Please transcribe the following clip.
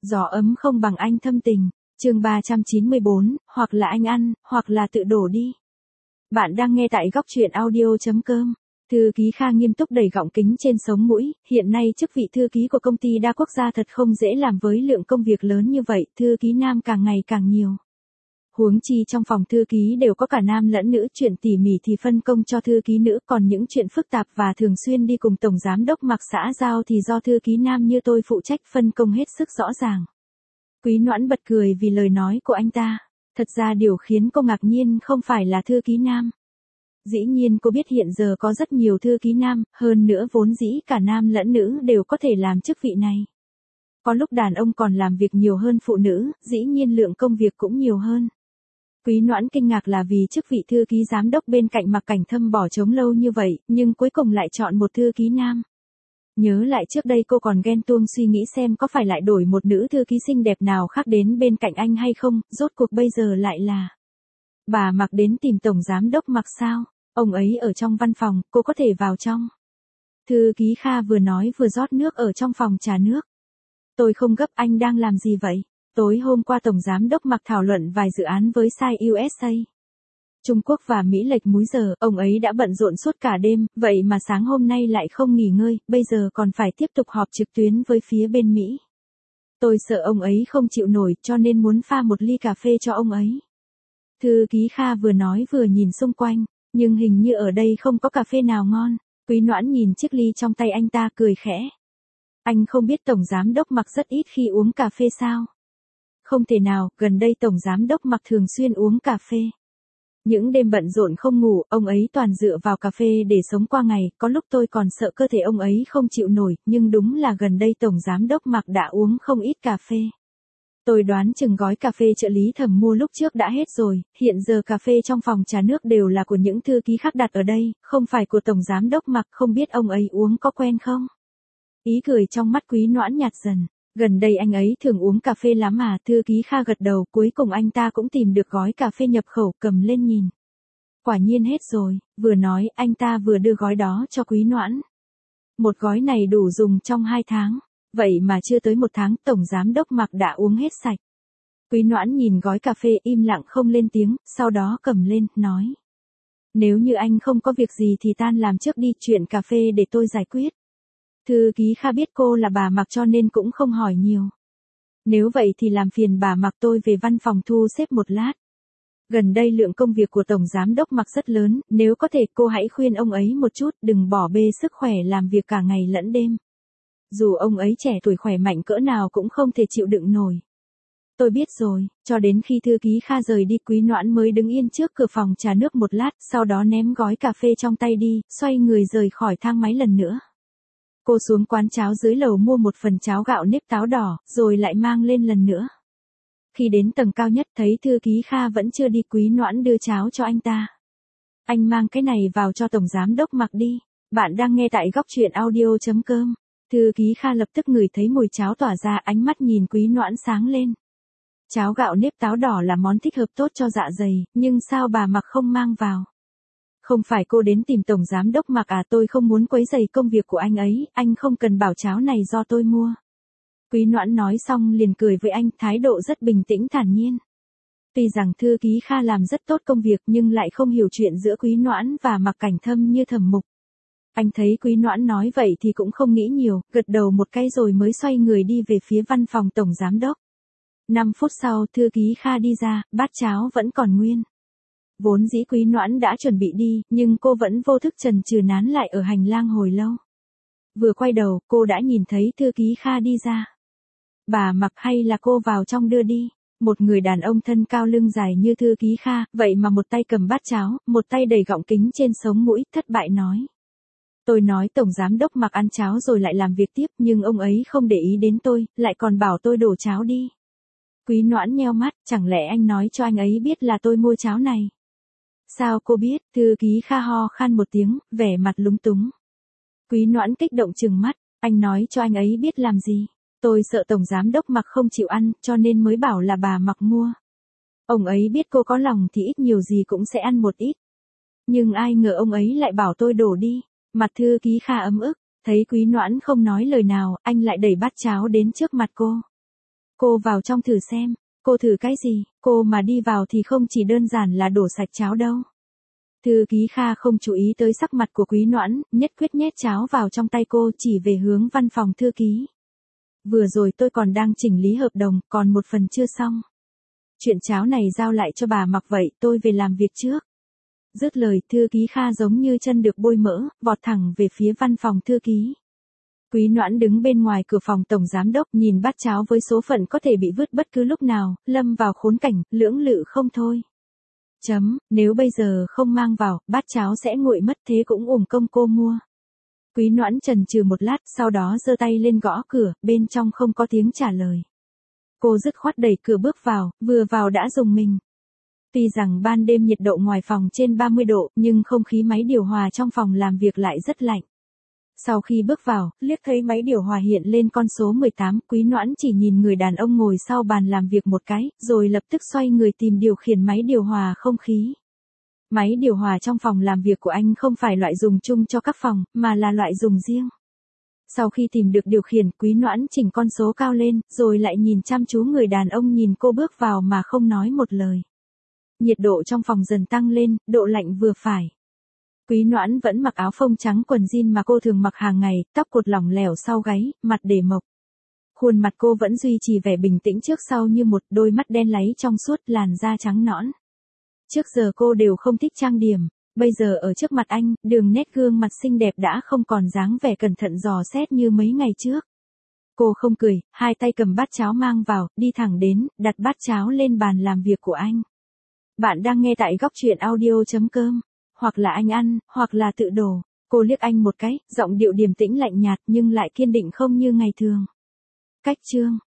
Gió ấm không bằng anh thâm tình. Chương 394, hoặc là anh ăn, hoặc là tự đổ đi. Bạn đang nghe tại góc truyện audio.com. Thư ký Kha nghiêm túc đẩy gọng kính trên sống mũi, hiện nay chức vị thư ký của công ty đa quốc gia thật không dễ làm với lượng công việc lớn như vậy, thư ký nam càng ngày càng nhiều. Huống chi trong phòng thư ký đều có cả nam lẫn nữ, chuyện tỉ mỉ thì phân công cho thư ký nữ, còn những chuyện phức tạp và thường xuyên đi cùng tổng giám đốc Mạc xã giao thì do thư ký nam như tôi phụ trách, phân công hết sức rõ ràng. Quý Noãn bật cười vì lời nói của anh ta. Thật ra điều khiến cô ngạc nhiên không phải là thư ký nam. Dĩ nhiên cô biết hiện giờ có rất nhiều thư ký nam, hơn nữa vốn dĩ cả nam lẫn nữ đều có thể làm chức vị này. Có lúc đàn ông còn làm việc nhiều hơn phụ nữ, dĩ nhiên lượng công việc cũng nhiều hơn. Quý Noãn kinh ngạc là vì chức vị thư ký giám đốc bên cạnh Mạc Cảnh Thâm bỏ trống lâu như vậy, nhưng cuối cùng lại chọn một thư ký nam. Nhớ lại trước đây cô còn ghen tuông suy nghĩ xem có phải lại đổi một nữ thư ký xinh đẹp nào khác đến bên cạnh anh hay không, rốt cuộc bây giờ lại là bà Mạc đến tìm tổng giám đốc Mạc sao? Ông ấy ở trong văn phòng, cô có thể vào trong. Thư ký Kha vừa nói vừa rót nước ở trong phòng trà nước. Tôi không gấp, anh đang làm gì vậy? Tối hôm qua tổng giám đốc Mạc thảo luận vài dự án với Sai USA. Trung Quốc và Mỹ lệch múi giờ, ông ấy đã bận rộn suốt cả đêm, vậy mà sáng hôm nay lại không nghỉ ngơi, bây giờ còn phải tiếp tục họp trực tuyến với phía bên Mỹ. Tôi sợ ông ấy không chịu nổi cho nên muốn pha một ly cà phê cho ông ấy. Thư ký Kha vừa nói vừa nhìn xung quanh, nhưng hình như ở đây không có cà phê nào ngon. Quý Noãn nhìn chiếc ly trong tay anh ta cười khẽ. Anh không biết tổng giám đốc Mạc rất ít khi uống cà phê sao? Không thể nào, gần đây tổng giám đốc Mạc thường xuyên uống cà phê. Những đêm bận rộn không ngủ, ông ấy toàn dựa vào cà phê để sống qua ngày, có lúc tôi còn sợ cơ thể ông ấy không chịu nổi, nhưng đúng là gần đây tổng giám đốc Mạc đã uống không ít cà phê. Tôi đoán chừng gói cà phê trợ lý Thẩm mua lúc trước đã hết rồi, hiện giờ cà phê trong phòng trà nước đều là của những thư ký khác đặt ở đây, không phải của tổng giám đốc Mạc, không biết ông ấy uống có quen không? Ý cười trong mắt Quý Noãn nhạt dần. Gần đây anh ấy thường uống cà phê lắm à? Thư ký Kha gật đầu, cuối cùng anh ta cũng tìm được gói cà phê nhập khẩu, cầm lên nhìn. Quả nhiên hết rồi, vừa nói anh ta vừa đưa gói đó cho Quý Noãn. Một gói này đủ dùng trong 2 tháng, vậy mà chưa tới 1 tháng tổng giám đốc Mạc đã uống hết sạch. Quý Noãn nhìn gói cà phê im lặng không lên tiếng, sau đó cầm lên, nói. Nếu như anh không có việc gì thì tan làm trước đi, chuyện cà phê để tôi giải quyết. Thư ký Kha biết cô là bà Mạc cho nên cũng không hỏi nhiều. Nếu vậy thì làm phiền bà Mạc tôi về văn phòng thu xếp một lát. Gần đây lượng công việc của tổng giám đốc Mạc rất lớn, nếu có thể cô hãy khuyên ông ấy một chút, đừng bỏ bê sức khỏe làm việc cả ngày lẫn đêm. Dù ông ấy trẻ tuổi khỏe mạnh cỡ nào cũng không thể chịu đựng nổi. Tôi biết rồi, cho đến khi thư ký Kha rời đi Quý Noãn mới đứng yên trước cửa phòng trà nước một lát, sau đó ném gói cà phê trong tay đi, xoay người rời khỏi thang máy lần nữa. Cô xuống quán cháo dưới lầu mua một phần cháo gạo nếp táo đỏ, rồi lại mang lên lần nữa. Khi đến tầng cao nhất thấy thư ký Kha vẫn chưa đi, Quý Noãn đưa cháo cho anh ta. Anh mang cái này vào cho tổng giám đốc Mạc đi. Bạn đang nghe tại góc truyện audio.com. Thư ký Kha lập tức ngửi thấy mùi cháo tỏa ra, ánh mắt nhìn Quý Noãn sáng lên. Cháo gạo nếp táo đỏ là món thích hợp tốt cho dạ dày, nhưng sao bà Mạc không mang vào? Không phải cô đến tìm tổng giám đốc Mạc à? Tôi không muốn quấy rầy công việc của anh ấy, anh không cần bảo cháo này do tôi mua. Quý Noãn nói xong liền cười với anh, thái độ rất bình tĩnh thản nhiên. Tuy rằng thư ký Kha làm rất tốt công việc nhưng lại không hiểu chuyện giữa Quý Noãn và Mạc Cảnh Thâm như Thẩm Mục. Anh thấy Quý Noãn nói vậy thì cũng không nghĩ nhiều, gật đầu một cái rồi mới xoay người đi về phía văn phòng tổng giám đốc. 5 phút sau thư ký Kha đi ra, bát cháo vẫn còn nguyên. Vốn dĩ Quý Noãn đã chuẩn bị đi, nhưng cô vẫn vô thức chần chừ nán lại ở hành lang hồi lâu. Vừa quay đầu, cô đã nhìn thấy thư ký Kha đi ra. Bà Mạc hay là cô vào trong đưa đi. Một người đàn ông thân cao lưng dài như thư ký Kha, vậy mà một tay cầm bát cháo, một tay đẩy gọng kính trên sống mũi, thất bại nói. Tôi nói tổng giám đốc Mạc ăn cháo rồi lại làm việc tiếp, nhưng ông ấy không để ý đến tôi, lại còn bảo tôi đổ cháo đi. Quý Noãn nheo mắt, chẳng lẽ anh nói cho anh ấy biết là tôi mua cháo này? Sao cô biết? Thư ký Kha ho khan một tiếng, vẻ mặt lúng túng. Quý Noãn kích động trừng mắt, anh nói cho anh ấy biết làm gì? Tôi sợ tổng giám đốc Mạc không chịu ăn, cho nên mới bảo là bà Mạc mua. Ông ấy biết cô có lòng thì ít nhiều gì cũng sẽ ăn một ít. Nhưng ai ngờ ông ấy lại bảo tôi đổ đi. Mặt thư ký Kha ấm ức, thấy Quý Noãn không nói lời nào, anh lại đẩy bát cháo đến trước mặt cô. Cô vào trong thử xem. Cô thử cái gì? Cô mà đi vào thì không chỉ đơn giản là đổ sạch cháo đâu. Thư ký Kha không chú ý tới sắc mặt của Quý Noãn, nhất quyết nhét cháo vào trong tay cô chỉ về hướng văn phòng thư ký. Vừa rồi tôi còn đang chỉnh lý hợp đồng, còn một phần chưa xong. Chuyện cháo này giao lại cho bà mặc vậy, tôi về làm việc trước. Dứt lời, thư ký Kha giống như chân được bôi mỡ, vọt thẳng về phía văn phòng thư ký. Quý Noãn đứng bên ngoài cửa phòng tổng giám đốc nhìn bát cháo với số phận có thể bị vứt bất cứ lúc nào, lâm vào khốn cảnh, lưỡng lự không thôi. Nếu bây giờ không mang vào, bát cháo sẽ nguội mất, thế cũng uổng công cô mua. Quý Noãn chần chừ một lát, sau đó giơ tay lên gõ cửa, bên trong không có tiếng trả lời. Cô dứt khoát đẩy cửa bước vào, vừa vào đã rùng mình. Tuy rằng ban đêm nhiệt độ ngoài phòng trên 30 độ, nhưng không khí máy điều hòa trong phòng làm việc lại rất lạnh. Sau khi bước vào, liếc thấy máy điều hòa hiện lên con số 18, Quý Noãn chỉ nhìn người đàn ông ngồi sau bàn làm việc một cái, rồi lập tức xoay người tìm điều khiển máy điều hòa không khí. Máy điều hòa trong phòng làm việc của anh không phải loại dùng chung cho các phòng, mà là loại dùng riêng. Sau khi tìm được điều khiển, Quý Noãn chỉnh con số cao lên, rồi lại nhìn chăm chú người đàn ông nhìn cô bước vào mà không nói một lời. Nhiệt độ trong phòng dần tăng lên, độ lạnh vừa phải. Quý Noãn vẫn mặc áo phông trắng quần jean mà cô thường mặc hàng ngày, tóc cột lỏng lẻo sau gáy, mặt để mộc. Khuôn mặt cô vẫn duy trì vẻ bình tĩnh trước sau như một, đôi mắt đen láy trong suốt, làn da trắng nõn. Trước giờ cô đều không thích trang điểm, bây giờ ở trước mặt anh, đường nét gương mặt xinh đẹp đã không còn dáng vẻ cẩn thận dò xét như mấy ngày trước. Cô không cười, hai tay cầm bát cháo mang vào, đi thẳng đến, đặt bát cháo lên bàn làm việc của anh. Bạn đang nghe tại góc truyện audio.com. Hoặc là anh ăn, hoặc là tự đổ. Cô liếc anh một cái, giọng điệu điềm tĩnh lạnh nhạt nhưng lại kiên định không như ngày thường. Cách chương.